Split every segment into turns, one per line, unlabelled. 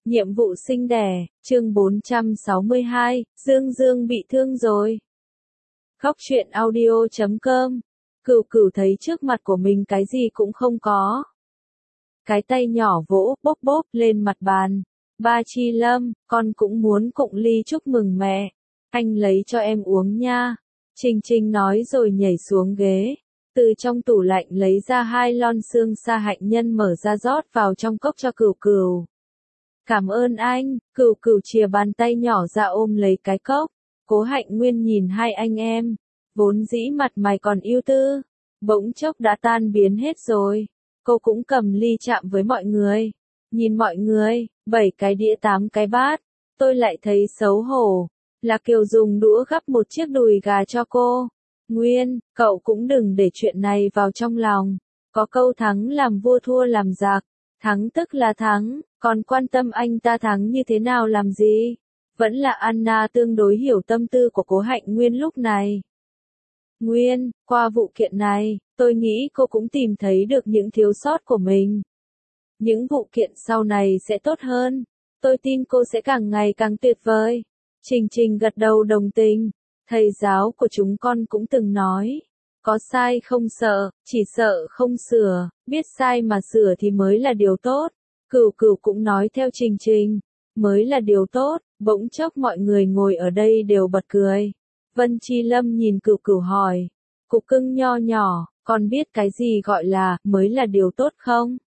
Nhiệm vụ sinh đẻ, chương 462, Dương Dương bị thương rồi. Khóc chuyện audio.com. Cửu Cửu thấy trước mặt của mình cái gì cũng không có. Cái tay nhỏ vỗ bốp bốp lên mặt bàn. Ba Chi Lâm, con cũng muốn cụng ly chúc mừng mẹ. Anh lấy cho em uống nha. Trình Trình nói rồi nhảy xuống ghế. Từ trong tủ lạnh lấy ra 2 lon xương sa hạnh nhân mở ra rót vào trong cốc cho Cửu Cửu. Cảm ơn anh, Cửu Cửu chìa bàn tay nhỏ ra ôm lấy cái cốc. Cố Hạnh Nguyên nhìn hai anh em, vốn dĩ mặt mày còn ưu tư, bỗng chốc đã tan biến hết rồi. Cô cũng cầm ly chạm với mọi người. Nhìn mọi người, 7 cái đĩa 8 cái bát, tôi lại thấy xấu hổ. Là Kiều dùng đũa gắp một chiếc đùi gà cho cô. Nguyên, cậu cũng đừng để chuyện này vào trong lòng. Có câu thắng làm vua thua làm giặc. Thắng tức là thắng, còn quan tâm anh ta thắng như thế nào làm gì? Vẫn là Anna tương đối hiểu tâm tư của Cố Hạnh Nguyên lúc này. Nguyên, qua vụ kiện này, tôi nghĩ cô cũng tìm thấy được những thiếu sót của mình. Những vụ kiện sau này sẽ tốt hơn. Tôi tin cô sẽ càng ngày càng tuyệt vời. Trình Trình gật đầu đồng tình. Thầy giáo của chúng con cũng từng nói. Có sai không sợ, chỉ sợ không sửa, biết sai mà sửa thì mới là điều tốt. Cửu Cửu cũng nói theo Trình Trình, mới là điều tốt. Bỗng chốc mọi người ngồi ở đây đều bật cười. Vân Chi Lâm nhìn Cửu Cửu hỏi, cục cưng nho nhỏ, con biết cái gì gọi là mới là điều tốt không?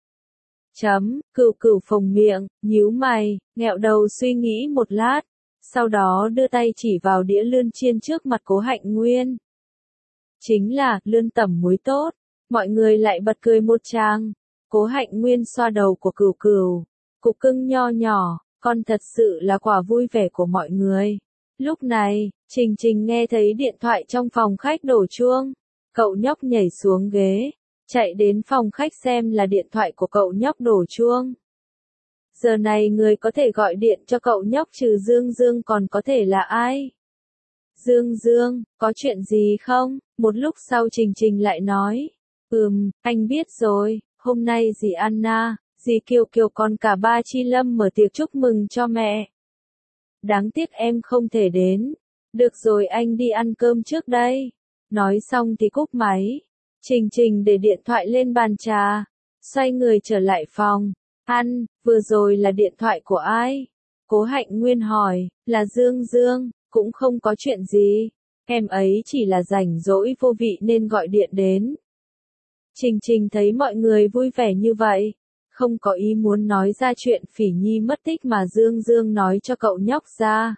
Cửu Cửu phồng miệng, nhíu mày, nghẹo đầu suy nghĩ một lát, sau đó đưa tay chỉ vào đĩa lươn chiên trước mặt Cố Hạnh Nguyên. Chính là, lươn tẩm muối tốt. Mọi người lại bật cười một tràng. Cố Hạnh Nguyên xoa đầu của Cửu Cửu. Cục cưng nho nhỏ, con thật sự là quả vui vẻ của mọi người. Lúc này, Trình Trình nghe thấy điện thoại trong phòng khách đổ chuông. Cậu nhóc nhảy xuống ghế, chạy đến phòng khách xem là điện thoại của cậu nhóc đổ chuông. Giờ này người có thể gọi điện cho cậu nhóc trừ Dương Dương còn có thể là ai? Dương Dương, có chuyện gì không? Một lúc sau Trình Trình lại nói. Anh biết rồi, hôm nay dì Anna, dì Kiều Kiều còn cả ba Chi Lâm mở tiệc chúc mừng cho mẹ. Đáng tiếc em không thể đến. Được rồi anh đi ăn cơm trước đây. Nói xong thì cúp máy. Trình Trình để điện thoại lên bàn trà. Xoay người trở lại phòng. Vừa rồi là điện thoại của ai? Cố Hạnh Nguyên hỏi, là Dương Dương. Cũng không có chuyện gì, em ấy chỉ là rảnh rỗi vô vị nên gọi điện đến. Trình Trình thấy mọi người vui vẻ như vậy, không có ý muốn nói ra chuyện Phỉ Nhi mất tích mà Dương Dương nói cho cậu nhóc ra.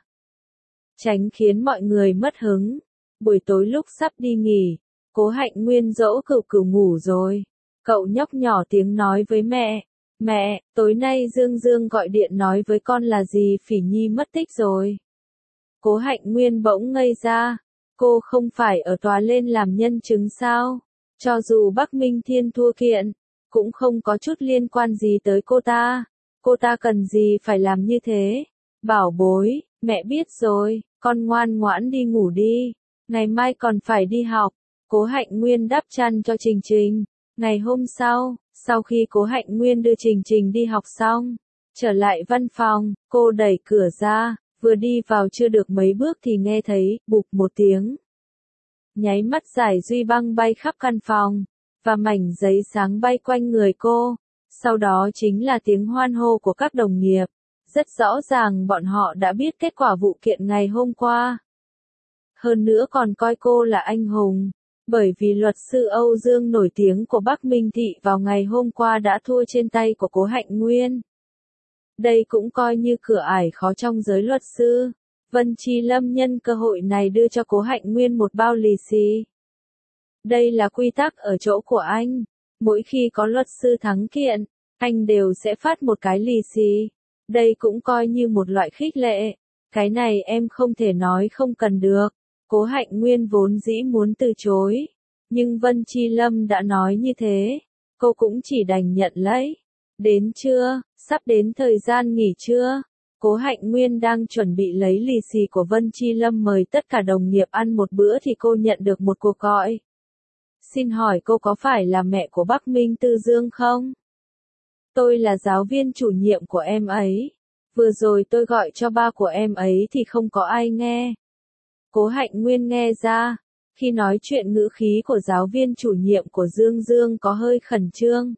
Tránh khiến mọi người mất hứng. Buổi tối lúc sắp đi nghỉ, Cố Hạnh Nguyên dỗ Cửu Cửu ngủ rồi. Cậu nhóc nhỏ tiếng nói với mẹ, mẹ, tối nay Dương Dương gọi điện nói với con là gì Phỉ Nhi mất tích rồi. Cố Hạnh Nguyên bỗng ngây ra, cô không phải ở tòa lên làm nhân chứng sao? Cho dù Bắc Minh Thiên thua kiện, cũng không có chút liên quan gì tới cô ta cần gì phải làm như thế? Bảo bối, mẹ biết rồi, con ngoan ngoãn đi ngủ đi, ngày mai còn phải đi học. Cố Hạnh Nguyên đắp chăn cho Trình Trình. Ngày hôm sau, sau khi Cố Hạnh Nguyên đưa Trình Trình đi học xong, trở lại văn phòng, cô đẩy cửa ra. Vừa đi vào chưa được mấy bước thì nghe thấy, bụp một tiếng. Nháy mắt giải duy băng bay khắp căn phòng, và mảnh giấy sáng bay quanh người cô. Sau đó chính là tiếng hoan hô của các đồng nghiệp. Rất rõ ràng bọn họ đã biết kết quả vụ kiện ngày hôm qua. Hơn nữa còn coi cô là anh hùng. Bởi vì luật sư Âu Dương nổi tiếng của Bắc Minh Thị vào ngày hôm qua đã thua trên tay của Cố Hạnh Nguyên. Đây cũng coi như cửa ải khó trong giới luật sư. Vân Chi Lâm nhân cơ hội này đưa cho Cố Hạnh Nguyên một bao lì xì. Đây là quy tắc ở chỗ của anh. Mỗi khi có luật sư thắng kiện, anh đều sẽ phát một cái lì xì. Đây cũng coi như một loại khích lệ. Cái này em không thể nói không cần được. Cố Hạnh Nguyên vốn dĩ muốn từ chối. Nhưng Vân Chi Lâm đã nói như thế. Cô cũng chỉ đành nhận lấy. Đến trưa, sắp đến thời gian nghỉ trưa. Cố Hạnh Nguyên đang chuẩn bị lấy lì xì của Vân Chi Lâm mời tất cả đồng nghiệp ăn một bữa thì cô nhận được một cuộc gọi. Xin hỏi cô có phải là mẹ của Bắc Minh Tư Dương không? Tôi là giáo viên chủ nhiệm của em ấy. Vừa rồi tôi gọi cho ba của em ấy thì không có ai nghe. Cố Hạnh Nguyên nghe ra, khi nói chuyện ngữ khí của giáo viên chủ nhiệm của Dương Dương có hơi khẩn trương.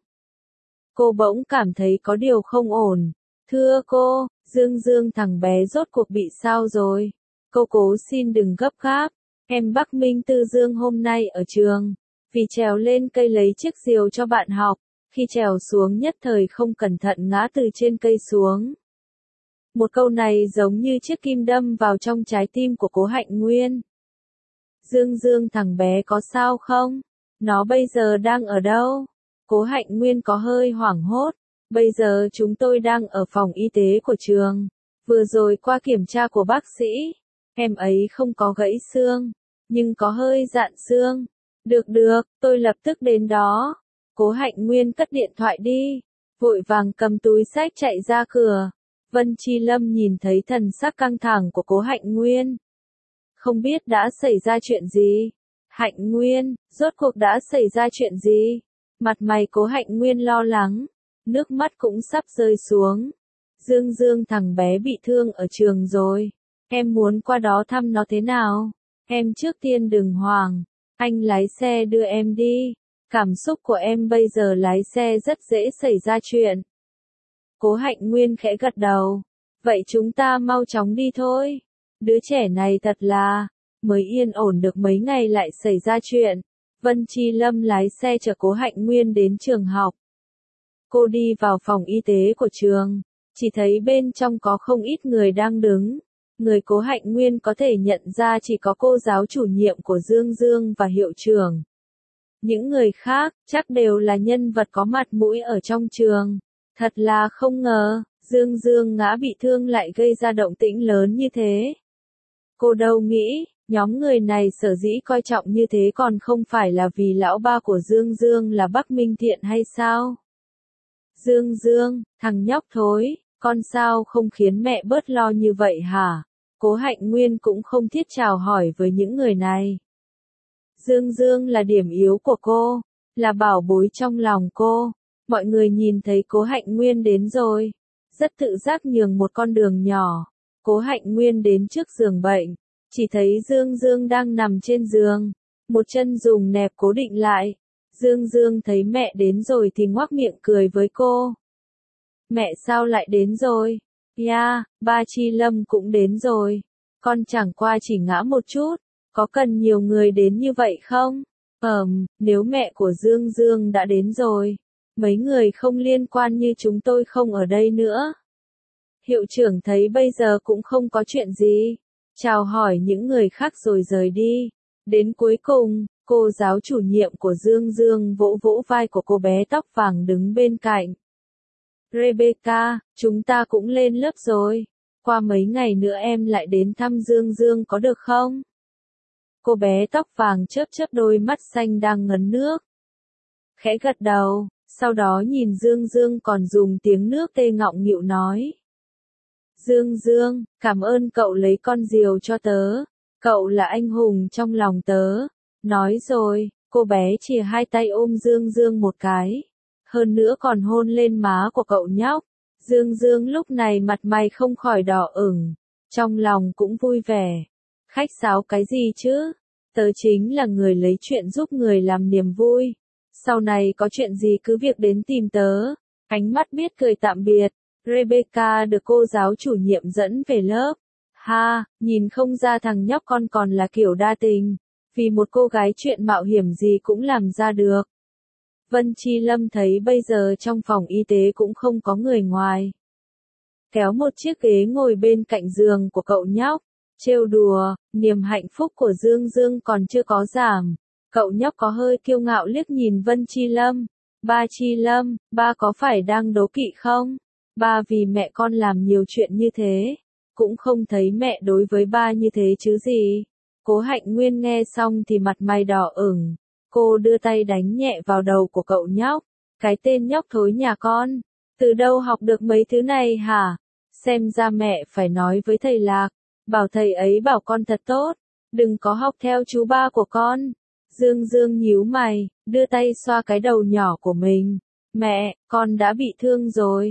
Cô bỗng cảm thấy có điều không ổn. Thưa cô, Dương Dương thằng bé rốt cuộc bị sao rồi? Cô cố xin đừng gấp gáp. Em Bắc Minh Tư Dương hôm nay ở trường, vì trèo lên cây lấy chiếc diều cho bạn học, khi trèo xuống nhất thời không cẩn thận ngã từ trên cây xuống. Một câu này giống như chiếc kim đâm vào trong trái tim của Cố Hạnh Nguyên. Dương Dương thằng bé có sao không? Nó bây giờ đang ở đâu? Cố Hạnh Nguyên có hơi hoảng hốt. Bây giờ chúng tôi đang ở phòng y tế của trường. Vừa rồi qua kiểm tra của bác sĩ, em ấy không có gãy xương, nhưng có hơi rạn xương. Được, tôi lập tức đến đó. Cố Hạnh Nguyên cất điện thoại đi, vội vàng cầm túi xách chạy ra cửa. Vân Chi Lâm nhìn thấy thần sắc căng thẳng của Cố Hạnh Nguyên. Không biết đã xảy ra chuyện gì? Hạnh Nguyên, rốt cuộc đã xảy ra chuyện gì? Mặt mày Cố Hạnh Nguyên lo lắng, nước mắt cũng sắp rơi xuống. Dương Dương thằng bé bị thương ở trường rồi. Em muốn qua đó thăm nó thế nào? Em trước tiên đừng hoảng. Anh lái xe đưa em đi. Cảm xúc của em bây giờ lái xe rất dễ xảy ra chuyện. Cố Hạnh Nguyên khẽ gật đầu. Vậy chúng ta mau chóng đi thôi. Đứa trẻ này thật là, mới yên ổn được mấy ngày lại xảy ra chuyện. Vân Chi Lâm lái xe chở Cố Hạnh Nguyên đến trường học. Cô đi vào phòng y tế của trường, chỉ thấy bên trong có không ít người đang đứng. Người Cố Hạnh Nguyên có thể nhận ra chỉ có cô giáo chủ nhiệm của Dương Dương và hiệu trưởng. Những người khác, chắc đều là nhân vật có mặt mũi ở trong trường. Thật là không ngờ, Dương Dương ngã bị thương lại gây ra động tĩnh lớn như thế. Cô đâu nghĩ, nhóm người này sở dĩ coi trọng như thế còn không phải là vì lão ba của Dương Dương là Bắc Minh Thiện hay sao? Dương Dương, thằng nhóc thối, con sao không khiến mẹ bớt lo như vậy hả? Cố Hạnh Nguyên cũng không thiết chào hỏi với những người này. Dương Dương là điểm yếu của cô, là bảo bối trong lòng cô. Mọi người nhìn thấy Cố Hạnh Nguyên đến rồi, rất tự giác nhường một con đường nhỏ. Cố Hạnh Nguyên đến trước giường bệnh, chỉ thấy Dương Dương đang nằm trên giường, một chân dùng nẹp cố định lại. Dương Dương thấy mẹ đến rồi thì ngoác miệng cười với cô. Mẹ sao lại đến rồi? Ya, ba Chi Lâm cũng đến rồi. Con chẳng qua chỉ ngã một chút, có cần nhiều người đến như vậy không? Nếu mẹ của Dương Dương đã đến rồi, mấy người không liên quan như chúng tôi không ở đây nữa. Hiệu trưởng thấy bây giờ cũng không có chuyện gì, chào hỏi những người khác rồi rời đi. Đến cuối cùng, cô giáo chủ nhiệm của Dương Dương vỗ vỗ vai của cô bé tóc vàng đứng bên cạnh. Rebecca, chúng ta cũng lên lớp rồi. Qua mấy ngày nữa em lại đến thăm Dương Dương có được không? Cô bé tóc vàng chớp chớp đôi mắt xanh đang ngấn nước. Khẽ gật đầu, sau đó nhìn Dương Dương còn dùng tiếng nước tê ngọng nghịu nói. Dương Dương, cảm ơn cậu lấy con diều cho tớ. Cậu là anh hùng trong lòng tớ. Nói rồi, cô bé chìa hai tay ôm Dương Dương một cái. Hơn nữa còn hôn lên má của cậu nhóc. Dương Dương lúc này mặt mày không khỏi đỏ ửng, trong lòng cũng vui vẻ. Khách sáo cái gì chứ? Tớ chính là người lấy chuyện giúp người làm niềm vui. Sau này có chuyện gì cứ việc đến tìm tớ. Ánh mắt biết cười tạm biệt. Rebecca được cô giáo chủ nhiệm dẫn về lớp. Ha, nhìn không ra thằng nhóc con còn là kiểu đa tình. Vì một cô gái chuyện mạo hiểm gì cũng làm ra được. Vân Chi Lâm thấy bây giờ trong phòng y tế cũng không có người ngoài. Kéo một chiếc ghế ngồi bên cạnh giường của cậu nhóc. Trêu đùa, niềm hạnh phúc của Dương Dương còn chưa có giảm. Cậu nhóc có hơi kiêu ngạo liếc nhìn Vân Chi Lâm. Ba Chi Lâm, ba có phải đang đố kỵ không? Ba vì mẹ con làm nhiều chuyện như thế, cũng không thấy mẹ đối với ba như thế chứ gì. Cố Hạnh Nguyên nghe xong thì mặt mày đỏ ửng. Cô đưa tay đánh nhẹ vào đầu của cậu nhóc. Cái tên nhóc thối nhà con, từ đâu học được mấy thứ này hả? Xem ra mẹ phải nói với thầy Lạc, bảo thầy ấy bảo con thật tốt, đừng có học theo chú ba của con. Dương Dương nhíu mày, đưa tay xoa cái đầu nhỏ của mình. Mẹ, con đã bị thương rồi.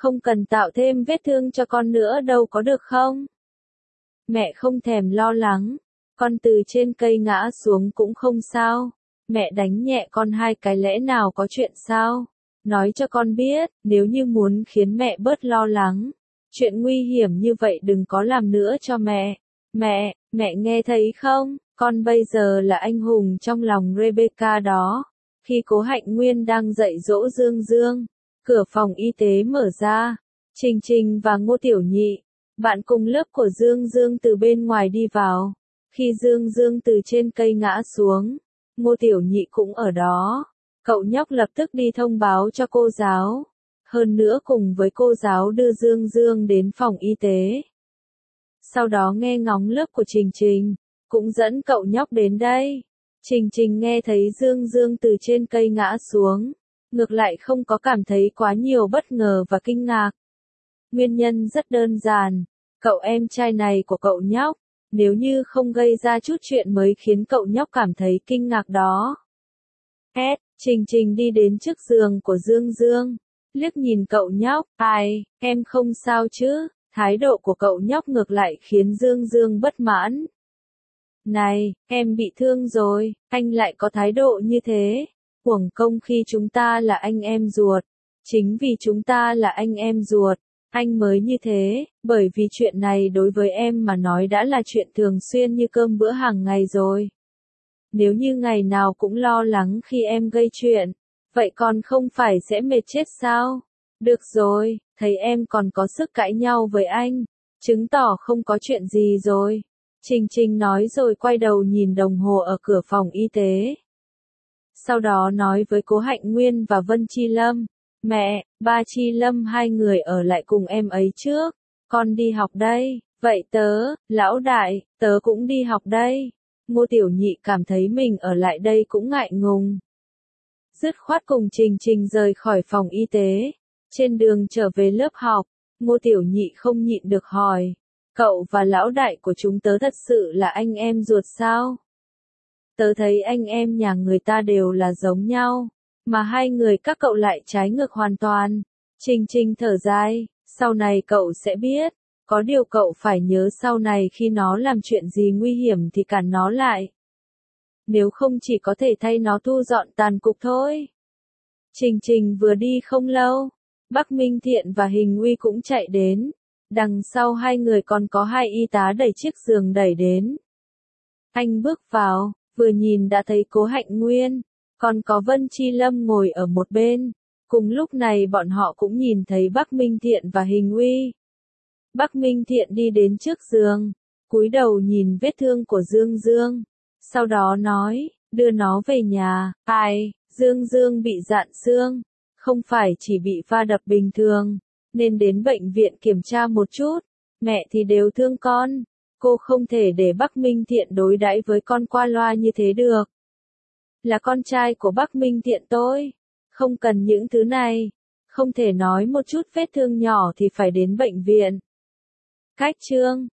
Không cần tạo thêm vết thương cho con nữa đâu có được không? Mẹ không thèm lo lắng. Con từ trên cây ngã xuống cũng không sao. Mẹ đánh nhẹ con 2 cái lẽ nào có chuyện sao? Nói cho con biết, nếu như muốn khiến mẹ bớt lo lắng. Chuyện nguy hiểm như vậy đừng có làm nữa cho mẹ. Mẹ nghe thấy không? Con bây giờ là anh hùng trong lòng Rebecca đó. Khi Cố Hạnh Nguyên đang dạy dỗ Dương Dương, cửa phòng y tế mở ra. Trình Trình và Ngô Tiểu Nhị, bạn cùng lớp của Dương Dương từ bên ngoài đi vào. Khi Dương Dương từ trên cây ngã xuống, Ngô Tiểu Nhị cũng ở đó. Cậu nhóc lập tức đi thông báo cho cô giáo. Hơn nữa cùng với cô giáo đưa Dương Dương đến phòng y tế. Sau đó nghe ngóng lớp của Trình Trình, cũng dẫn cậu nhóc đến đây. Trình Trình nghe thấy Dương Dương từ trên cây ngã xuống, ngược lại không có cảm thấy quá nhiều bất ngờ và kinh ngạc. Nguyên nhân rất đơn giản, cậu em trai này của cậu nhóc, nếu như không gây ra chút chuyện mới khiến cậu nhóc cảm thấy kinh ngạc đó. Trình Trình đi đến trước giường của Dương Dương, liếc nhìn cậu nhóc, ai, em không sao chứ? Thái độ của cậu nhóc ngược lại khiến Dương Dương bất mãn. Này, em bị thương rồi, anh lại có thái độ như thế. Uổng công khi chúng ta là anh em ruột. Chính vì chúng ta là anh em ruột, anh mới như thế, bởi vì chuyện này đối với em mà nói đã là chuyện thường xuyên như cơm bữa hàng ngày rồi. Nếu như ngày nào cũng lo lắng khi em gây chuyện, vậy còn không phải sẽ mệt chết sao? Được rồi, thấy em còn có sức cãi nhau với anh, chứng tỏ không có chuyện gì rồi. Trình Trình nói rồi quay đầu nhìn đồng hồ ở cửa phòng y tế. Sau đó nói với Cố Hạnh Nguyên và Vân Chi Lâm, mẹ, ba Chi Lâm hai người ở lại cùng em ấy trước, con đi học đây, vậy lão đại, tớ cũng đi học đây. Ngô Tiểu Nhị cảm thấy mình ở lại đây cũng ngại ngùng. Dứt khoát cùng Trình Trình rời khỏi phòng y tế. Trên đường trở về lớp học, Ngô Tiểu Nhị không nhịn được hỏi, cậu và lão đại của chúng tớ thật sự là anh em ruột sao? Tớ thấy anh em nhà người ta đều là giống nhau, mà hai người các cậu lại trái ngược hoàn toàn. Trình Trình thở dài, sau này cậu sẽ biết, có điều cậu phải nhớ sau này khi nó làm chuyện gì nguy hiểm thì cản nó lại. Nếu không chỉ có thể thay nó thu dọn tàn cục thôi. Trình Trình vừa đi không lâu, Bắc Minh Thiện và Hình Uy cũng chạy đến. Đằng sau hai người còn có hai y tá đẩy chiếc giường đẩy đến. Anh bước vào, vừa nhìn đã thấy Cố Hạnh Nguyên, còn có Vân Chi Lâm ngồi ở một bên. Cùng lúc này bọn họ cũng nhìn thấy Bắc Minh Thiện và Hình Uy. Bắc Minh Thiện đi đến trước giường, cúi đầu nhìn vết thương của Dương Dương. Sau đó nói, đưa nó về nhà. Ai, Dương Dương bị rạn xương, không phải chỉ bị va đập bình thường, nên đến bệnh viện kiểm tra một chút. Mẹ thì đều thương con, cô không thể để Bắc Minh Thiện đối đãi với con qua loa như thế được. Là con trai của Bắc Minh Thiện tôi, không cần những thứ này, không thể nói một chút vết thương nhỏ thì phải đến bệnh viện. Cách chương